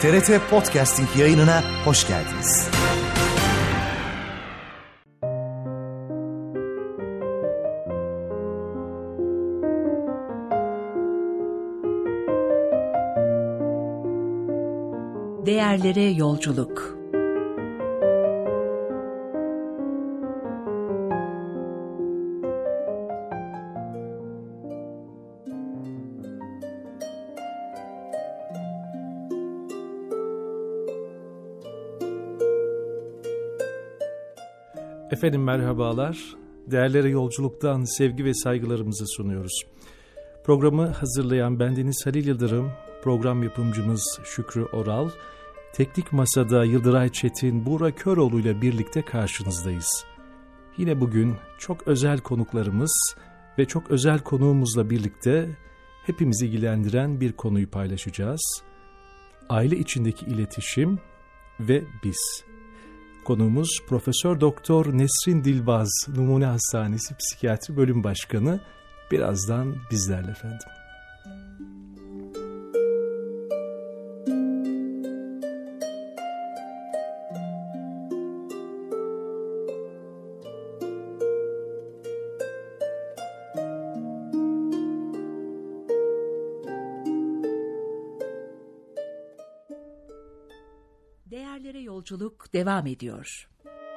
TRT Podcasting yayınına hoş geldiniz. Değerlere yolculuk. Efendim merhabalar. Değerlere yolculuktan sevgi ve saygılarımızı sunuyoruz. Programı hazırlayan bendeniz Halil Yıldırım, program yapımcımız Şükrü Oral, teknik masada Yıldıray Çetin, Buğra Köroğlu ile birlikte karşınızdayız. Yine bugün çok özel konuklarımız ve çok özel konuğumuzla birlikte hepimizi ilgilendiren bir konuyu paylaşacağız. Aile içindeki iletişim ve biz. Konuğumuz Profesör Doktor Nesrin Dilbaz, Numune Hastanesi Psikiyatri Bölüm Başkanı. Birazdan bizlerle efendim. Değerlere yolculuk devam ediyor.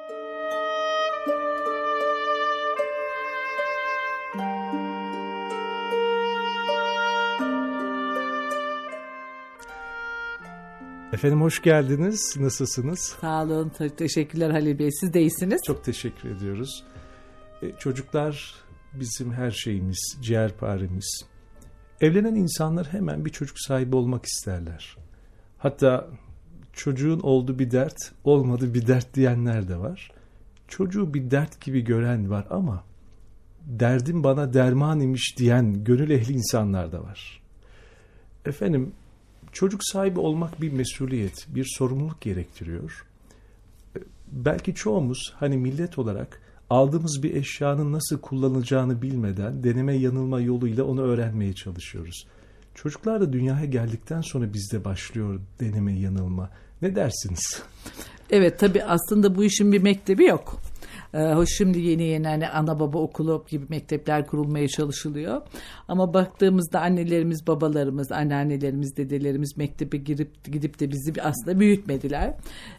Efendim hoş geldiniz. Nasılsınız? Sağ olun. Teşekkürler Halil Bey. Siz de iyisiniz. Çok teşekkür ediyoruz. Çocuklar bizim her şeyimiz, ciğerparemiz. Evlenen insanlar hemen bir çocuk sahibi olmak isterler. Hatta çocuğun oldu bir dert, olmadı bir dert diyenler de var. Çocuğu bir dert gibi gören var ama derdim bana derman imiş diyen gönül ehli insanlar da var. Efendim, çocuk sahibi olmak bir mesuliyet, bir sorumluluk gerektiriyor. Belki çoğumuz hani millet olarak aldığımız bir eşyanın nasıl kullanılacağını bilmeden deneme yanılma yoluyla onu öğrenmeye çalışıyoruz. Çocuklar da dünyaya geldikten sonra bizde başlıyor deneme yanılma. Ne dersiniz? Evet, tabii aslında bu işin bir mektebi yok. Şimdi yeni hani ana baba okulu gibi mektepler kurulmaya çalışılıyor. Ama baktığımızda annelerimiz, babalarımız, anneannelerimiz, dedelerimiz mektebe gidip de bizi aslında büyütmediler.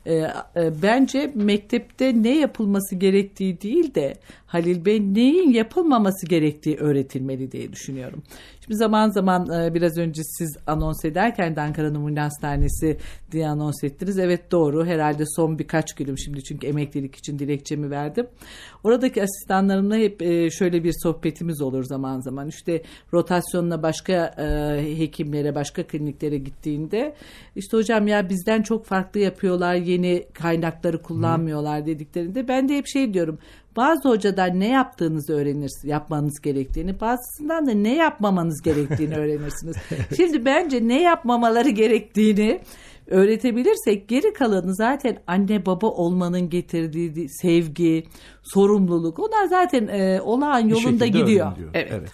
Bence mektepte ne yapılması gerektiği değil de Halil Bey neyin yapılmaması gerektiği öğretilmeli diye düşünüyorum. Şimdi zaman zaman biraz önce siz anons ederken de Ankara Numune Hastanesi diye anons ettiniz. Evet, doğru. Herhalde son birkaç günüm şimdi çünkü emeklilik için dilekçemi verdim. Oradaki asistanlarımla hep şöyle bir sohbetimiz olur zaman zaman. İşte rotasyonla başka hekimlere, başka kliniklere gittiğinde işte hocam ya bizden çok farklı yapıyorlar, yeni kaynakları kullanmıyorlar dediklerinde ben de hep şey diyorum. Bazı hocadan ne yaptığınızı yapmanız gerektiğini, bazısından da ne yapmamanız gerektiğini öğrenirsiniz. Şimdi bence ne yapmamaları gerektiğini öğretebilirsek geri kalanı zaten anne baba olmanın getirdiği sevgi, sorumluluk, onlar zaten olağan yolunda gidiyor. Evet.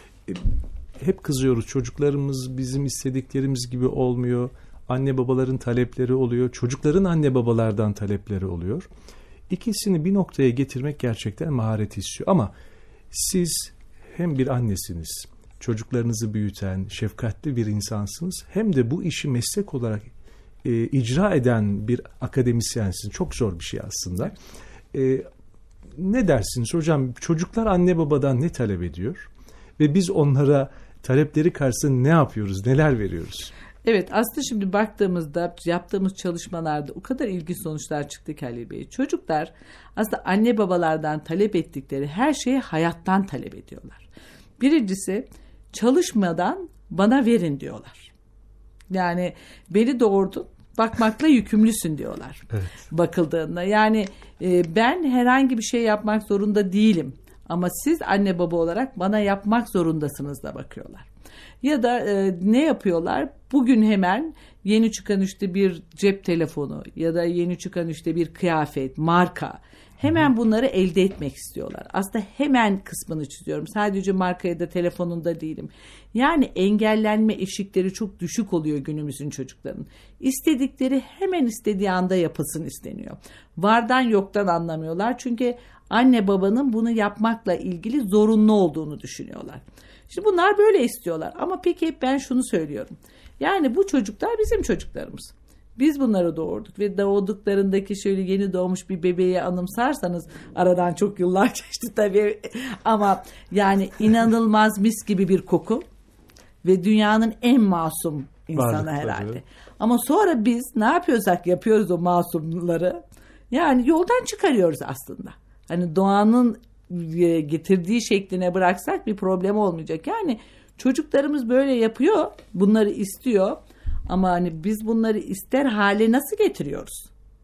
Hep kızıyoruz, çocuklarımız bizim istediklerimiz gibi olmuyor. Anne babaların talepleri oluyor, çocukların anne babalardan talepleri oluyor. İkisini bir noktaya getirmek gerçekten maharet istiyor. Ama siz hem bir annesiniz, çocuklarınızı büyüten, şefkatli bir insansınız, hem de bu işi meslek olarak icra eden bir akademisyensiniz. Çok zor bir şey aslında. Ne dersiniz hocam? Çocuklar anne babadan ne talep ediyor? Ve biz onlara talepleri karşısında ne yapıyoruz, neler veriyoruz? Evet, aslında şimdi baktığımızda yaptığımız çalışmalarda o kadar ilginç sonuçlar çıktı ki Halil Bey. Çocuklar aslında anne babalardan talep ettikleri her şeyi hayattan talep ediyorlar. Birincisi çalışmadan bana verin diyorlar. Yani beni doğurdun, bakmakla yükümlüsün diyorlar. Evet. Bakıldığında yani ben herhangi bir şey yapmak zorunda değilim. Ama siz anne baba olarak bana yapmak zorundasınız da bakıyorlar. Ya da ne yapıyorlar? Bugün hemen yeni çıkan işte bir cep telefonu ya da yeni çıkan işte bir kıyafet, marka. Hemen bunları elde etmek istiyorlar. Aslında hemen kısmını çiziyorum. Sadece markaya da telefonunda değilim. Yani engellenme eşikleri çok düşük oluyor günümüzün çocukların. İstedikleri hemen istediği anda yapılsın isteniyor. Vardan yoktan anlamıyorlar. Çünkü anne babanın bunu yapmakla ilgili zorunlu olduğunu düşünüyorlar. Şimdi bunlar böyle istiyorlar. Ama peki hep ben şunu söylüyorum. Yani bu çocuklar bizim çocuklarımız. Biz bunları doğurduk ve doğduklarındaki şöyle yeni doğmuş bir bebeği anımsarsanız, aradan çok yıllar geçti tabii ama yani inanılmaz mis gibi bir koku ve dünyanın en masum insanı herhalde. Tabii. Ama sonra biz ne yapıyorsak yapıyoruz o masumları. Yani yoldan çıkarıyoruz aslında. Hani doğanın getirdiği şekline bıraksak bir problem olmayacak. Yani çocuklarımız böyle yapıyor, bunları istiyor. Ama hani biz bunları ister hale nasıl getiriyoruz?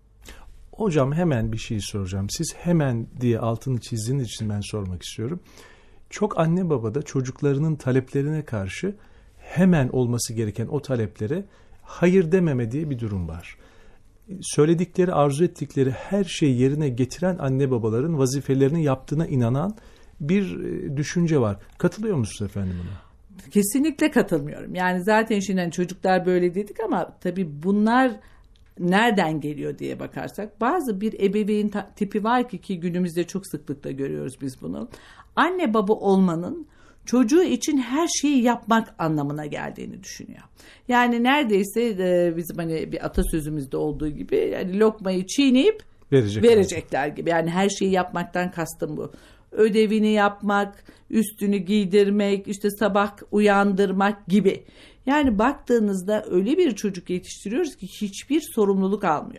Hocam hemen bir şey soracağım. Siz hemen diye altını çizdiğiniz için ben sormak istiyorum. Çok anne baba da çocuklarının taleplerine karşı hemen olması gereken o taleplere hayır dememe diye bir durum var. Söyledikleri, arzu ettikleri her şeyi yerine getiren anne babaların vazifelerini yaptığına inanan bir düşünce var. Katılıyor musunuz efendim buna? Kesinlikle katılmıyorum. Yani zaten şimdi çocuklar böyle dedik ama tabii bunlar nereden geliyor diye bakarsak bazı bir ebeveyn tipi var ki günümüzde çok sıklıkla görüyoruz biz bunu. Anne baba olmanın çocuğu için her şeyi yapmak anlamına geldiğini düşünüyor. Yani neredeyse bizim hani bir atasözümüzde olduğu gibi yani lokmayı çiğneyip verecekler gibi. Yani her şeyi yapmaktan kastım bu. Ödevini yapmak, üstünü giydirmek, işte sabah uyandırmak gibi. Yani baktığınızda öyle bir çocuk yetiştiriyoruz ki hiçbir sorumluluk almıyor.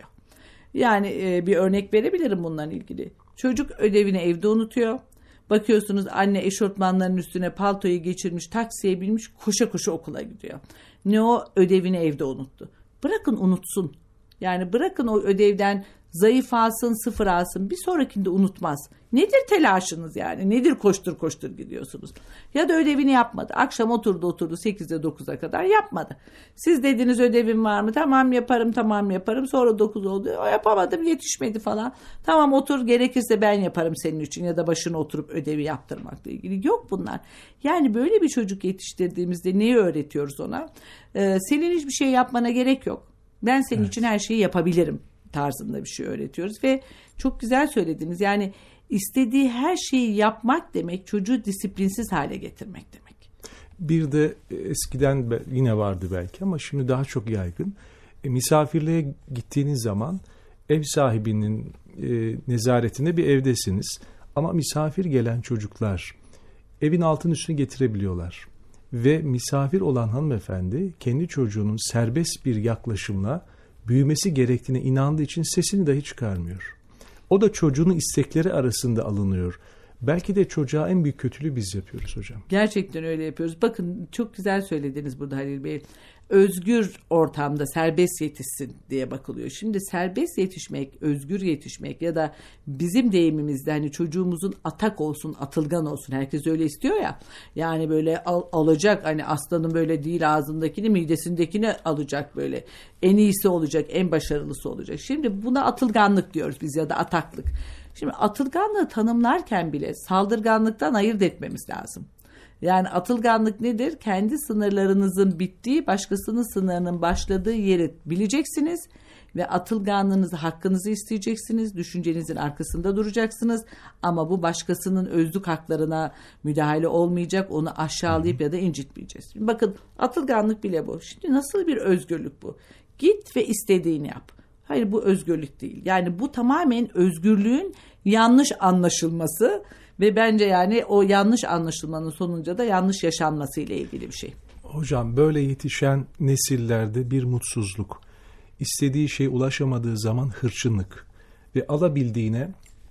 Yani bir örnek verebilirim bununla ilgili. Çocuk ödevini evde unutuyor. Bakıyorsunuz anne eşortmanların üstüne paltoyu geçirmiş, taksiye binmiş, koşa koşa okula gidiyor. Ne o ödevini evde unuttu. Bırakın unutsun. Yani bırakın o ödevden zayıf alsın, sıfır alsın. Bir sonrakinde unutmaz. Nedir telaşınız yani? Nedir koştur koştur gidiyorsunuz? Ya da ödevini yapmadı. Akşam oturdu 8'de 9'a kadar yapmadı. Siz dediniz ödevin var mı? Tamam yaparım. Sonra 9 oldu. O yapamadım, yetişmedi falan. Tamam otur, gerekirse ben yaparım senin için ya da başına oturup ödevi yaptırmakla ilgili. Yok bunlar. Yani böyle bir çocuk yetiştirdiğimizde neyi öğretiyoruz ona? Senin hiçbir şey yapmana gerek yok. Ben senin için her şeyi yapabilirim tarzında bir şey öğretiyoruz ve çok güzel söylediniz. Yani istediği her şeyi yapmak demek çocuğu disiplinsiz hale getirmek demek. Bir de eskiden yine vardı belki ama şimdi daha çok yaygın. Misafirliğe gittiğiniz zaman ev sahibinin nezaretinde bir evdesiniz ama misafir gelen çocuklar evin altın üstüne getirebiliyorlar. Ve misafir olan hanımefendi kendi çocuğunun serbest bir yaklaşımla büyümesi gerektiğine inandığı için sesini dahi çıkarmıyor. O da çocuğunun istekleri arasında alınıyor. Belki de çocuğa en büyük kötülüğü biz yapıyoruz hocam. Gerçekten öyle yapıyoruz. Bakın çok güzel söylediniz burada Halil Bey. Özgür ortamda serbest yetişsin diye bakılıyor. Şimdi serbest yetişmek, özgür yetişmek ya da bizim deyimimizde hani çocuğumuzun atak olsun, atılgan olsun. Herkes öyle istiyor ya. Yani böyle alacak hani aslanın böyle değil ağzındakini midesindekini alacak böyle. En iyisi olacak, en başarılısı olacak. Şimdi buna atılganlık diyoruz biz ya da ataklık. Şimdi atılganlığı tanımlarken bile saldırganlıktan ayırt etmemiz lazım. Yani atılganlık nedir? Kendi sınırlarınızın bittiği, başkasının sınırının başladığı yeri bileceksiniz ve atılganlığınızı, hakkınızı isteyeceksiniz. Düşüncenizin arkasında duracaksınız ama bu başkasının özlük haklarına müdahale olmayacak. Onu aşağılayıp ya da incitmeyeceğiz. Şimdi bakın atılganlık bile bu. Şimdi nasıl bir özgürlük bu? Git ve istediğini yap. Hayır bu özgürlük değil. Yani bu tamamen özgürlüğün yanlış anlaşılması ve bence yani o yanlış anlaşılmanın sonunca da yanlış yaşanması ile ilgili bir şey. Hocam böyle yetişen nesillerde bir mutsuzluk, istediği şeye ulaşamadığı zaman hırçınlık ve alabildiğine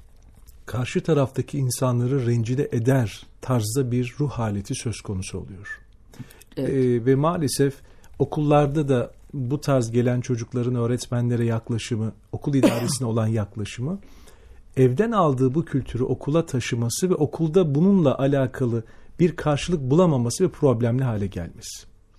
karşı taraftaki insanları rencide eder tarzda bir ruh haleti söz konusu oluyor. Evet. Ve maalesef okullarda da bu tarz gelen çocukların öğretmenlere yaklaşımı, okul idaresine olan yaklaşımı, evden aldığı bu kültürü okula taşıması ve okulda bununla alakalı bir karşılık bulamaması ve problemli hale gelmesi.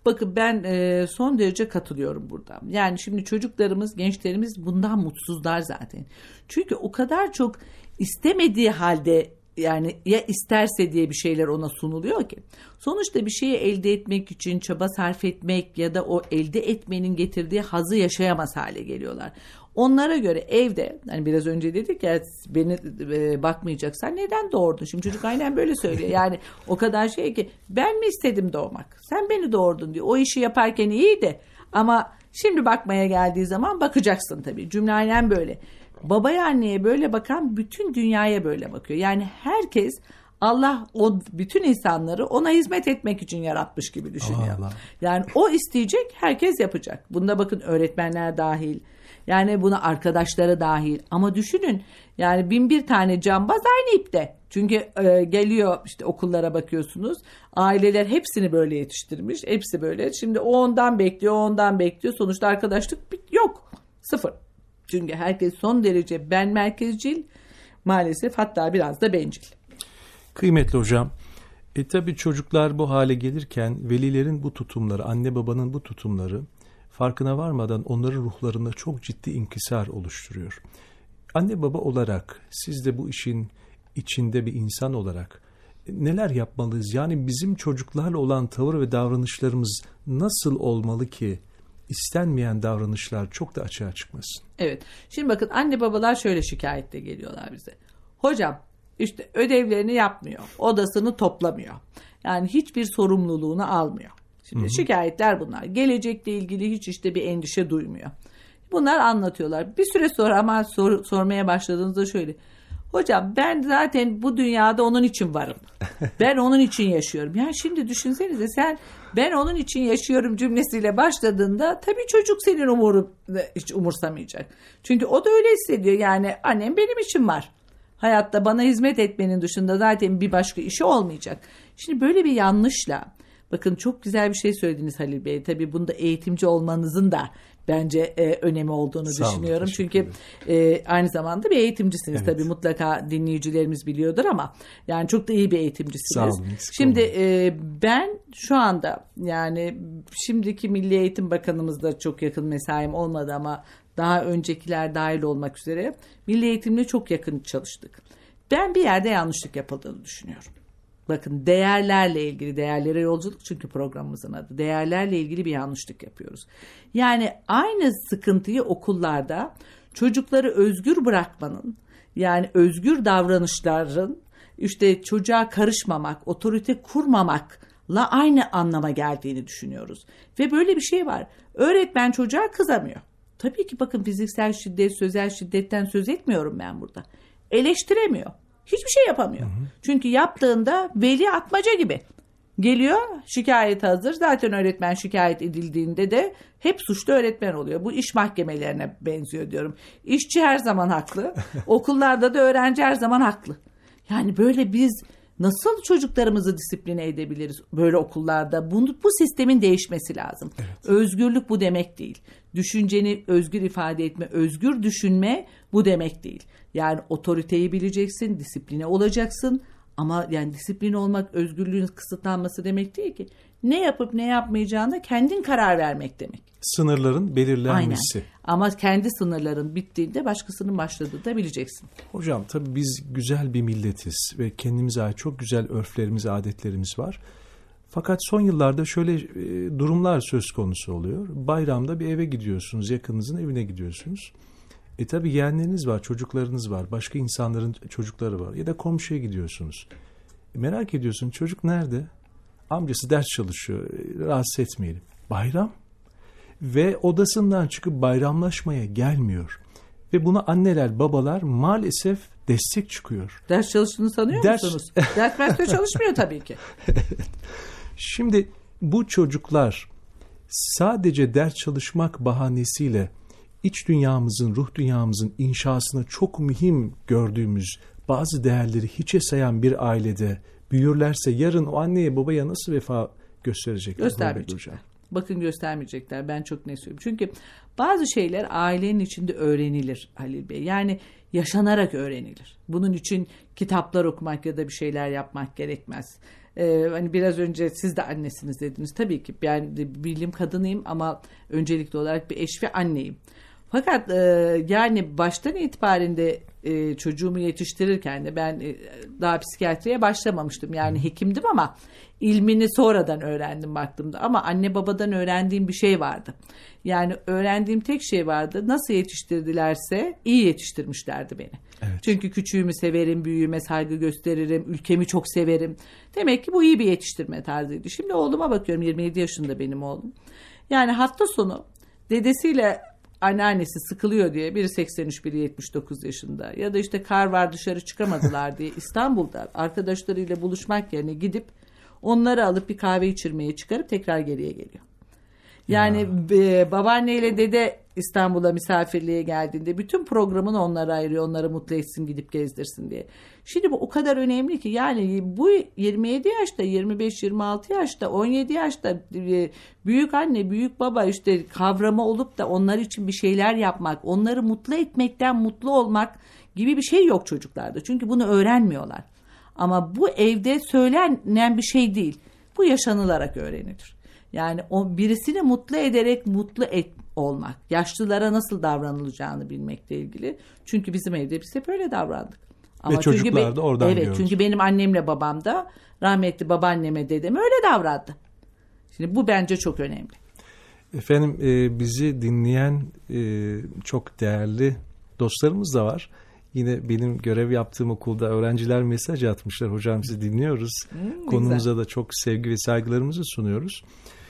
Bakın ben son derece katılıyorum burada. Yani şimdi çocuklarımız, gençlerimiz bundan mutsuzlar zaten. Çünkü o kadar çok istemediği halde, yani ya isterse diye bir şeyler ona sunuluyor ki. Sonuçta bir şeyi elde etmek için çaba sarf etmek ya da o elde etmenin getirdiği hazzı yaşayamaz hale geliyorlar. Onlara göre evde, hani biraz önce dedik ya, beni bakmayacaksan neden doğurdun? Şimdi çocuk aynen böyle söylüyor. Yani o kadar şey ki, ben mi istedim doğmak? Sen beni doğurdun diyor. O işi yaparken iyiydi ama şimdi bakmaya geldiği zaman bakacaksın tabii. Cümle aynen böyle. Babaya, anneye böyle bakan bütün dünyaya böyle bakıyor. Yani herkes, Allah o bütün insanları ona hizmet etmek için yaratmış gibi düşünüyor. Allah. Yani o isteyecek, herkes yapacak. Bunda bakın öğretmenler dahil. Yani buna arkadaşları dahil. Ama düşünün, yani 1001 tane cambaz aynı ipte. Çünkü geliyor işte okullara bakıyorsunuz. Aileler hepsini böyle yetiştirmiş. Hepsi böyle. Şimdi o ondan bekliyor, o ondan bekliyor. Sonuçta arkadaşlık yok. Sıfır. Çünkü herkes son derece ben merkezcil, maalesef, hatta biraz da bencil. Kıymetli hocam, tabii çocuklar bu hale gelirken velilerin bu tutumları, anne babanın bu tutumları farkına varmadan onların ruhlarında çok ciddi inkisar oluşturuyor. Anne baba olarak, siz de bu işin içinde bir insan olarak neler yapmalıyız? Yani bizim çocuklarla olan tavır ve davranışlarımız nasıl olmalı ki istenmeyen davranışlar çok da açığa çıkmasın? Evet. Şimdi bakın, anne babalar şöyle şikayette geliyorlar bize. Hocam işte ödevlerini yapmıyor, odasını toplamıyor. Yani hiçbir sorumluluğunu almıyor. Şimdi şikayetler bunlar. Gelecekle ilgili hiç işte bir endişe duymuyor. Bunlar anlatıyorlar. Bir süre sonra ama sormaya başladığınızda şöyle. Hocam ben zaten bu dünyada onun için varım. Ben onun için yaşıyorum. Yani şimdi düşünsenize, sen ben onun için yaşıyorum cümlesiyle başladığında tabii çocuk senin hiç umursamayacak. Çünkü o da öyle hissediyor. Yani annem benim için var. Hayatta bana hizmet etmenin dışında zaten bir başka işi olmayacak. Şimdi böyle bir yanlışla, bakın çok güzel bir şey söylediniz Halil Bey. Tabii bunda eğitimci olmanızın da bence önemi olduğunu düşünüyorum. Çünkü aynı zamanda bir eğitimcisiniz. Evet. Tabii mutlaka dinleyicilerimiz biliyordur ama yani çok da iyi bir eğitimcisiniz. Sağ olun. Şimdi ben şu anda, yani şimdiki Milli Eğitim Bakanımızla çok yakın mesaim olmadı ama daha öncekiler dahil olmak üzere Milli Eğitimle çok yakın çalıştık. Ben bir yerde yanlışlık yapıldığını düşünüyorum. Bakın, değerlerle ilgili, değerlere yolculuk çünkü programımızın adı. Değerlerle ilgili bir yanlışlık yapıyoruz. Yani aynı sıkıntıyı okullarda çocukları özgür bırakmanın, yani özgür davranışların, işte çocuğa karışmamak, otorite kurmamakla aynı anlama geldiğini düşünüyoruz. Ve böyle bir şey var. Öğretmen çocuğa kızamıyor. Tabii ki bakın, fiziksel şiddet, sözel şiddetten söz etmiyorum ben burada. Eleştiremiyor. Hiçbir şey yapamıyor. Çünkü yaptığında veli atmaca gibi. Geliyor, şikayet hazır. Zaten öğretmen şikayet edildiğinde de hep suçlu öğretmen oluyor. Bu iş mahkemelerine benziyor diyorum. İşçi her zaman haklı. Okullarda da öğrenci her zaman haklı. Yani böyle biz nasıl çocuklarımızı disipline edebiliriz böyle okullarda? Bu sistemin değişmesi lazım. Evet. Özgürlük bu demek değil. Düşünceni özgür ifade etme, özgür düşünme bu demek değil. Yani otoriteyi bileceksin, disipline olacaksın. Ama yani disiplin olmak özgürlüğün kısıtlanması demek değil ki. Ne yapıp ne yapmayacağına kendin karar vermek demek. Sınırların belirlenmesi. Aynen. Ama kendi sınırların bittiğinde başkasının başladığını da bileceksin. Hocam tabii biz güzel bir milletiz ve kendimize ait çok güzel örflerimiz, adetlerimiz var. Fakat son yıllarda şöyle durumlar söz konusu oluyor. Bayramda bir eve gidiyorsunuz, yakınınızın evine gidiyorsunuz. Tabii yeğenleriniz var, çocuklarınız var, başka insanların çocukları var ya da komşuya gidiyorsunuz. Merak ediyorsun, çocuk nerede? Amcası ders çalışıyor, rahatsız etmeyelim. Bayram. Ve odasından çıkıp bayramlaşmaya gelmiyor. Ve buna anneler, babalar maalesef destek çıkıyor. Ders çalıştığını sanıyor musunuz? Ders çalışmıyor tabii ki. Şimdi bu çocuklar sadece ders çalışmak bahanesiyle iç dünyamızın, ruh dünyamızın inşasına çok mühim gördüğümüz bazı değerleri hiçe sayan bir ailede büyürlerse yarın o anneye babaya nasıl vefa gösterecekler? Göstermeyecekler. Bakın göstermeyecekler. Ben çok ne söylüyorum. Çünkü bazı şeyler ailenin içinde öğrenilir Halil Bey. Yani yaşanarak öğrenilir. Bunun için kitaplar okumak ya da bir şeyler yapmak gerekmez. Hani biraz önce siz de annesiniz dediniz. Tabii ki ben de bilim kadınıyım ama öncelikli olarak bir eş ve anneyim. Fakat yani baştan itibaren de çocuğumu yetiştirirken de ben daha psikiyatriye başlamamıştım. Yani hekimdim ama ilmini sonradan öğrendim baktığımda. Ama anne babadan öğrendiğim bir şey vardı. Yani öğrendiğim tek şey vardı. Nasıl yetiştirdilerse iyi yetiştirmişlerdi beni. Evet. Çünkü küçüğümü severim, büyüğüme saygı gösteririm, ülkemi çok severim. Demek ki bu iyi bir yetiştirme tarzıydı. Şimdi oğluma bakıyorum, 27 yaşında benim oğlum. Yani hafta sonu dedesiyle anneannesi sıkılıyor diye, biri 83, biri 79 yaşında, ya da işte kar var dışarı çıkamadılar diye İstanbul'da arkadaşlarıyla buluşmak yerine gidip onları alıp bir kahve içirmeye çıkarıp tekrar geriye geliyor. Yani babaanneyle dede İstanbul'a misafirliğe geldiğinde bütün programını onlara ayırıyor. Onları mutlu etsin, gidip gezdirsin diye. Şimdi bu o kadar önemli ki, yani bu 27 yaşta, 25-26 yaşta, 17 yaşta büyük anne, büyük baba işte kavramı olup da onlar için bir şeyler yapmak, onları mutlu etmekten mutlu olmak gibi bir şey yok çocuklarda. Çünkü bunu öğrenmiyorlar. Ama bu evde söylenen bir şey değil. Bu yaşanılarak öğrenilir. Yani o birisini mutlu ederek olmak, yaşlılara nasıl davranılacağını bilmekle ilgili. Çünkü bizim evde biz hep öyle davrandık. Ama ve çocuklar da oradan evet, çünkü benim annemle babam da rahmetli babaanneme, dedeme öyle davrandı. Şimdi bu bence çok önemli. Efendim bizi dinleyen çok değerli dostlarımız da var. Yine benim görev yaptığım okulda öğrenciler mesaj atmışlar. Hocam sizi dinliyoruz. Konumuza da çok sevgi ve saygılarımızı sunuyoruz.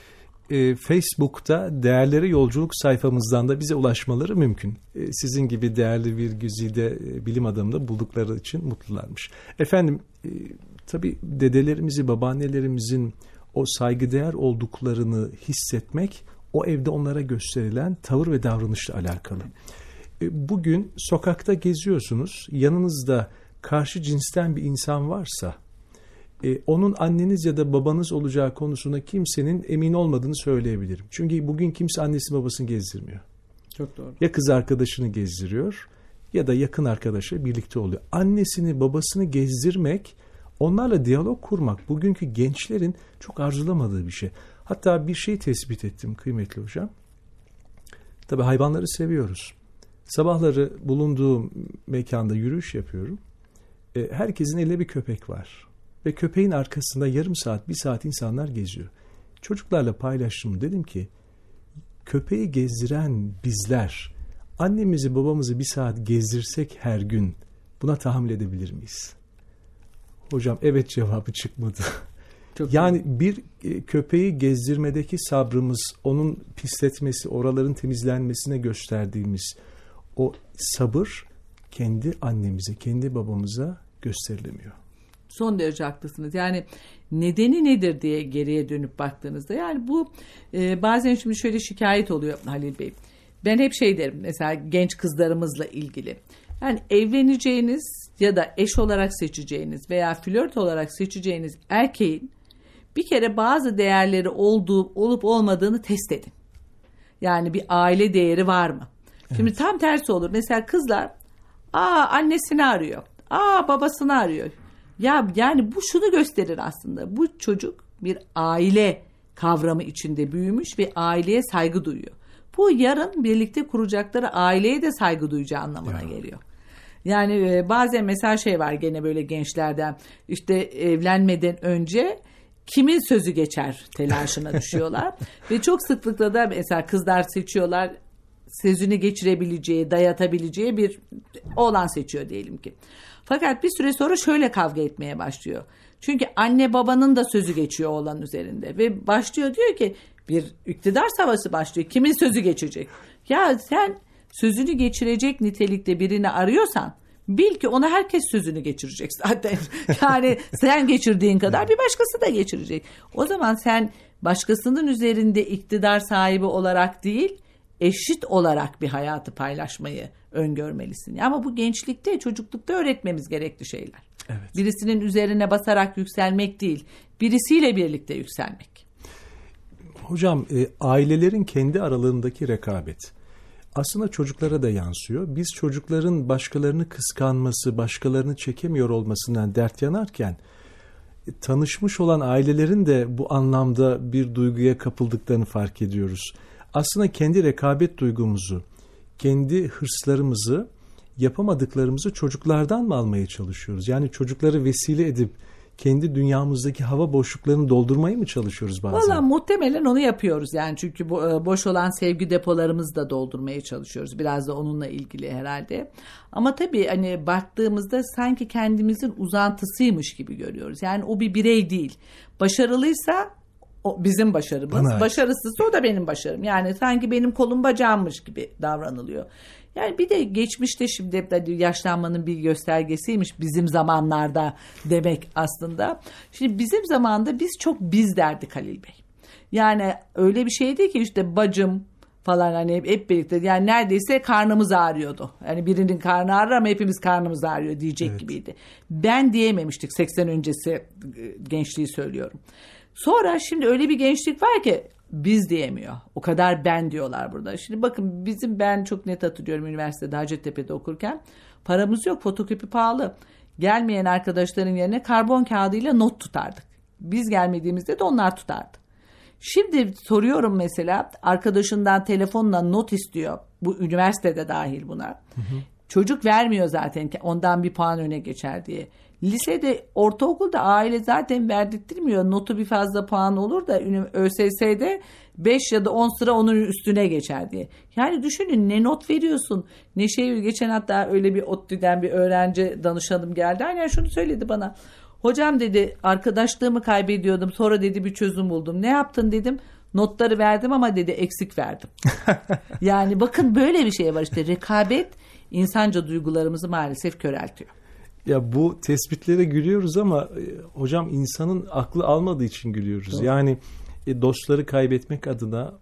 Facebook'ta Değerlere Yolculuk sayfamızdan da bize ulaşmaları mümkün. Sizin gibi değerli bir güzide bilim adamı da buldukları için mutlularmış. Efendim tabii dedelerimizi, babaannelerimizin o saygıdeğer olduklarını hissetmek o evde onlara gösterilen tavır ve davranışla alakalı. Bugün sokakta geziyorsunuz, yanınızda karşı cinsten bir insan varsa onun anneniz ya da babanız olacağı konusunda kimsenin emin olmadığını söyleyebilirim. Çünkü bugün kimse annesi babasını gezdirmiyor. Çok doğru. Ya kız arkadaşını gezdiriyor ya da yakın arkadaşı birlikte oluyor. Annesini babasını gezdirmek, onlarla diyalog kurmak bugünkü gençlerin çok arzulamadığı bir şey. Hatta bir şey tespit ettim kıymetli hocam. Tabii hayvanları seviyoruz. Sabahları bulunduğum mekanda yürüyüş yapıyorum. Herkesin elinde bir köpek var. Ve köpeğin arkasında yarım saat, bir saat insanlar geziyor. Çocuklarla paylaştım, dedim ki köpeği gezdiren bizler annemizi babamızı bir saat gezdirsek her gün buna tahammül edebilir miyiz? Hocam evet cevabı çıkmadı. Yani bir köpeği gezdirmedeki sabrımız, onun pisletmesi, oraların temizlenmesine gösterdiğimiz o sabır kendi annemize, kendi babamıza gösterilemiyor. Son derece haklısınız. Yani nedeni nedir diye geriye dönüp baktığınızda, yani bu bazen şimdi şöyle şikayet oluyor Halil Bey. Ben hep şey derim mesela genç kızlarımızla ilgili. Yani evleneceğiniz ya da eş olarak seçeceğiniz veya flört olarak seçeceğiniz erkeğin bir kere bazı değerleri olup olmadığını test edin. Yani bir aile değeri var mı? Evet. Şimdi tam tersi olur. Mesela kızlar annesini arıyor. Babasını arıyor. Yani bu şunu gösterir aslında. Bu çocuk bir aile kavramı içinde büyümüş ve aileye saygı duyuyor. Bu yarın birlikte kuracakları aileye de saygı duyacağı anlamına geliyor. Yani bazen mesela şey var gene böyle gençlerden, işte evlenmeden önce kimin sözü geçer telaşına düşüyorlar. Ve çok sıklıkla da mesela kızlar seçiyorlar, sözünü geçirebileceği, dayatabileceği bir oğlan seçiyor diyelim ki. Fakat bir süre sonra şöyle kavga etmeye başlıyor. Çünkü anne babanın da sözü geçiyor oğlan üzerinde. Ve başlıyor, diyor ki bir iktidar savaşı başlıyor. Kimin sözü geçecek? Ya sen sözünü geçirecek nitelikte birini arıyorsan bil ki ona herkes sözünü geçirecek zaten. Yani sen geçirdiğin kadar bir başkası da geçirecek. O zaman sen başkasının üzerinde iktidar sahibi olarak değil, eşit olarak bir hayatı paylaşmayı öngörmelisin. Ama bu gençlikte, çocuklukta öğretmemiz gerekli şeyler. Evet. Birisinin üzerine basarak yükselmek değil, birisiyle birlikte yükselmek. Hocam ailelerin kendi aralarındaki rekabet aslında çocuklara da yansıyor. Biz çocukların başkalarını kıskanması, başkalarını çekemiyor olmasından dert yanarken tanışmış olan ailelerin de bu anlamda bir duyguya kapıldıklarını fark ediyoruz. Aslında kendi rekabet duygumuzu, kendi hırslarımızı, yapamadıklarımızı çocuklardan mı almaya çalışıyoruz? Yani çocukları vesile edip kendi dünyamızdaki hava boşluklarını doldurmaya mı çalışıyoruz bazen? Valla muhtemelen onu yapıyoruz. Yani çünkü boş olan sevgi depolarımızı da doldurmaya çalışıyoruz. Biraz da onunla ilgili herhalde. Ama tabii hani baktığımızda sanki kendimizin uzantısıymış gibi görüyoruz. Yani o bir birey değil. Başarılıysa o bizim başarımız. Başarısızsa o da benim başarım. Yani sanki benim kolum bacağımmış gibi davranılıyor. Yani bir de geçmişte, şimdi yaşlanmanın bir göstergesiymiş bizim zamanlarda demek aslında. Şimdi bizim zamanda biz çok biz derdik Halil Bey. Yani öyle bir şeydi ki işte bacım falan, hani hep birlikte, yani neredeyse karnımız ağrıyordu. Yani birinin karnı ağrır ama hepimiz karnımız ağrıyor diyecek gibiydi. Ben diyememiştik 80 öncesi gençliği söylüyorum. Sonra şimdi öyle bir gençlik var ki biz diyemiyor. O kadar ben diyorlar burada. Şimdi bakın, ben çok net hatırlıyorum üniversitede Hacettepe'de okurken. Paramız yok, fotokopi pahalı. Gelmeyen arkadaşların yerine karbon kağıdıyla not tutardık. Biz gelmediğimizde de onlar tutardı. Şimdi soruyorum mesela, arkadaşından telefonla not istiyor. Bu üniversitede dahil buna. Hı hı. Çocuk vermiyor zaten, ondan bir puan öne geçer diye. Lisede, ortaokulda aile zaten verdirtmiyor. Notu bir fazla puan olur da ÖSS'de 5 ya da 10 sıra onun üstüne geçer diye. Yani düşünün, ne not veriyorsun ne şey. Geçen hatta öyle bir ODTÜ'den bir öğrenci danışanım geldi. Aynen şunu söyledi bana. Hocam dedi, arkadaşlığımı kaybediyordum. Sonra dedi bir çözüm buldum. Ne yaptın dedim. Notları verdim ama dedi eksik verdim. Yani bakın, böyle bir şey var işte. Rekabet insanca duygularımızı maalesef köreltiyor. Ya bu tespitlere gülüyoruz ama hocam insanın aklı almadığı için gülüyoruz. Doğru. Yani dostları kaybetmek adına,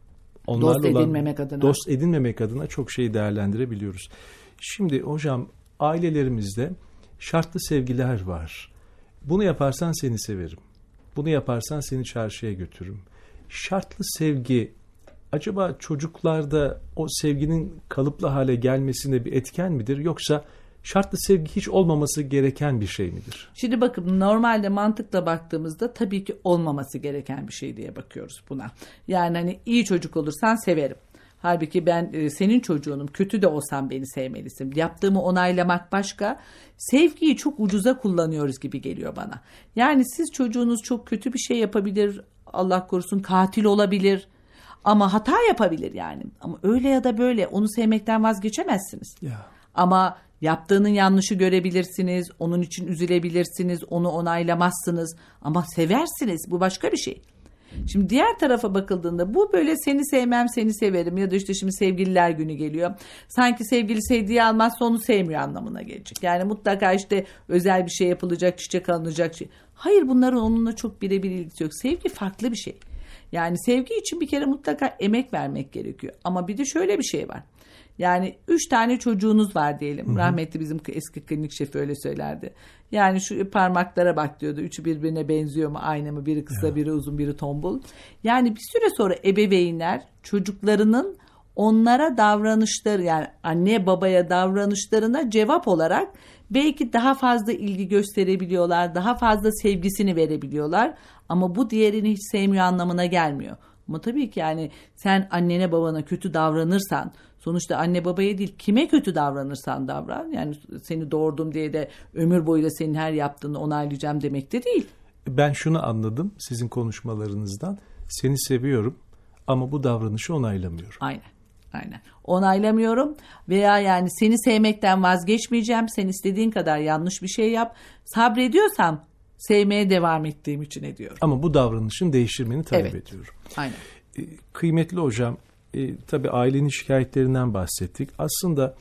dost edinmemek adına çok şey değerlendirebiliyoruz. Şimdi hocam, ailelerimizde şartlı sevgiler var. Bunu yaparsan seni severim. Bunu yaparsan seni çarşıya götürürüm. Şartlı sevgi acaba çocuklarda o sevginin kalıplı hale gelmesinde bir etken midir? Yoksa şartlı sevgi hiç olmaması gereken bir şey midir? Şimdi bakın, normalde mantıkla baktığımızda tabii ki olmaması gereken bir şey diye bakıyoruz buna. Yani hani iyi çocuk olursan severim. Halbuki ben senin çocuğunum, kötü de olsam beni sevmelisin. Yaptığımı onaylamak başka. Sevgiyi çok ucuza kullanıyoruz gibi geliyor bana. Yani siz, çocuğunuz çok kötü bir şey yapabilir, Allah korusun katil olabilir. Ama hata yapabilir yani. Ama öyle ya da böyle onu sevmekten vazgeçemezsiniz. Ya. Ama yaptığının yanlışı görebilirsiniz, onun için üzülebilirsiniz, onu onaylamazsınız ama seversiniz. Bu başka bir şey. Şimdi diğer tarafa bakıldığında bu böyle seni sevmem seni severim ya da işte şimdi sevgililer günü geliyor. Sanki sevgili sevdiği almazsa onu sevmiyor anlamına gelecek. Yani mutlaka işte özel bir şey yapılacak, çiçek alınacak şey. Hayır, bunların onunla çok birebir ilgisi yok. Sevgi farklı bir şey. Yani sevgi için bir kere mutlaka emek vermek gerekiyor. Ama bir de şöyle bir şey var. Yani 3 tane çocuğunuz var diyelim. Hı-hı. Rahmetli bizim eski klinik şefi öyle söylerdi. Yani şu parmaklara bak diyordu. Üçü birbirine benziyor mu, aynı mı? Biri kısa, biri uzun, biri tombul. Yani bir süre sonra ebeveynler çocuklarının onlara davranışları, yani anne babaya davranışlarına cevap olarak belki daha fazla ilgi gösterebiliyorlar. Daha fazla sevgisini verebiliyorlar. Ama bu diğerini hiç sevmiyor anlamına gelmiyor. Ama tabii ki yani sen annene babana kötü davranırsan, sonuçta anne babaya değil, kime kötü davranırsan davran. Yani seni doğurdum diye de ömür boyu da senin her yaptığını onaylayacağım demek de değil. Ben şunu anladım sizin konuşmalarınızdan. Seni seviyorum ama bu davranışı onaylamıyorum. Aynen. Onaylamıyorum veya yani seni sevmekten vazgeçmeyeceğim. Sen istediğin kadar yanlış bir şey yap. Sabrediyorsam sevmeye devam ettiğim için ediyorum. Ama bu davranışın değiştirmeni talep ediyorum. Aynen. Kıymetli hocam, tabii ailenin şikayetlerinden bahsettik. Aslında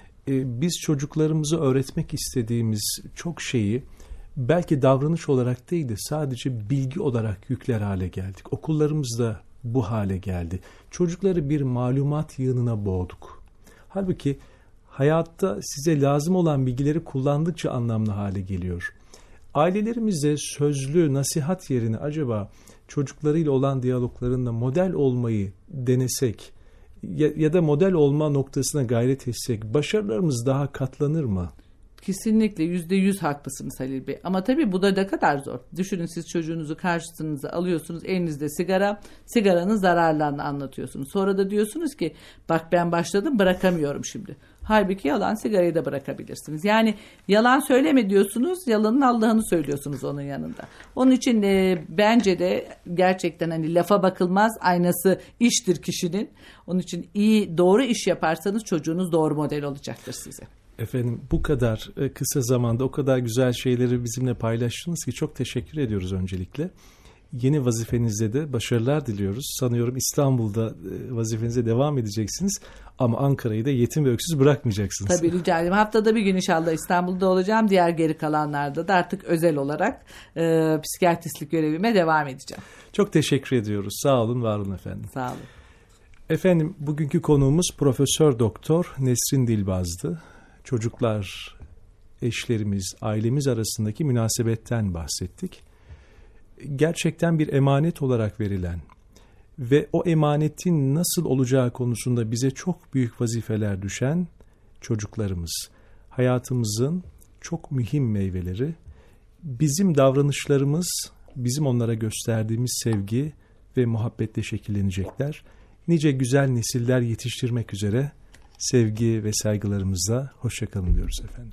biz çocuklarımıza öğretmek istediğimiz çok şeyi belki davranış olarak değil de sadece bilgi olarak yükler hale geldik. Okullarımızda bu hale geldi. Çocukları bir malumat yığınına boğduk. Halbuki hayatta size lazım olan bilgileri kullandıkça anlamlı hale geliyor. Ailelerimizde sözlü nasihat yerine acaba çocuklarıyla olan diyaloglarında model olmayı denesek ya da model olma noktasına gayret etsek başarılarımız daha katlanır mı? Kesinlikle %100 haklısınız Halil Bey. Ama tabii bu da ne kadar zor. Düşünün, siz çocuğunuzu karşınıza alıyorsunuz, elinizde sigara, sigaranın zararlarını anlatıyorsunuz. Sonra da diyorsunuz ki bak ben başladım, bırakamıyorum şimdi. Halbuki yalan, sigarayı da bırakabilirsiniz. Yani yalan söyleme diyorsunuz, yalanın Allah'ını söylüyorsunuz onun yanında. Onun için bence de gerçekten hani lafa bakılmaz, aynası iştir kişinin. Onun için iyi, doğru iş yaparsanız çocuğunuz doğru model olacaktır size. Efendim, bu kadar kısa zamanda o kadar güzel şeyleri bizimle paylaştınız ki çok teşekkür ediyoruz öncelikle. Yeni vazifenizde de başarılar diliyoruz. Sanıyorum İstanbul'da vazifenize devam edeceksiniz ama Ankara'yı da yetim ve öksüz bırakmayacaksınız. Tabii, rica ederim. Haftada bir gün inşallah İstanbul'da olacağım. Diğer geri kalanlarda da artık özel olarak psikiyatristlik görevime devam edeceğim. Çok teşekkür ediyoruz. Sağ olun, var olun efendim. Sağ olun. Efendim, bugünkü konuğumuz Profesör Doktor Nesrin Dilbaz'dı. Çocuklar, eşlerimiz, ailemiz arasındaki münasebetten bahsettik. Gerçekten bir emanet olarak verilen ve o emanetin nasıl olacağı konusunda bize çok büyük vazifeler düşen çocuklarımız, hayatımızın çok mühim meyveleri. Bizim davranışlarımız, bizim onlara gösterdiğimiz sevgi ve muhabbetle şekillenecekler. Nice güzel nesiller yetiştirmek üzere sevgi ve saygılarımızla hoşça kalın diyoruz efendim.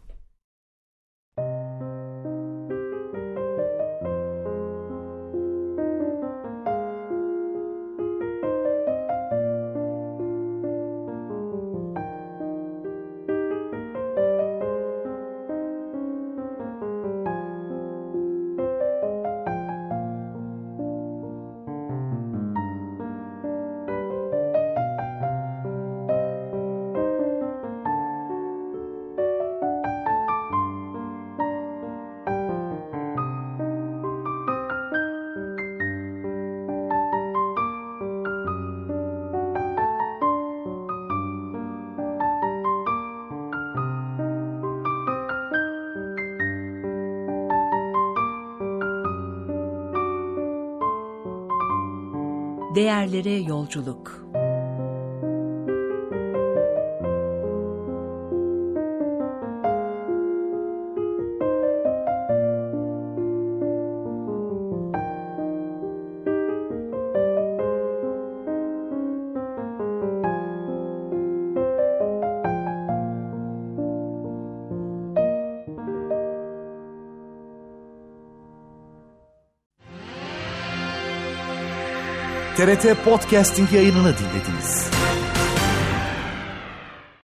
Değerlere yolculuk. TRT Podcasting yayınını dinlediniz.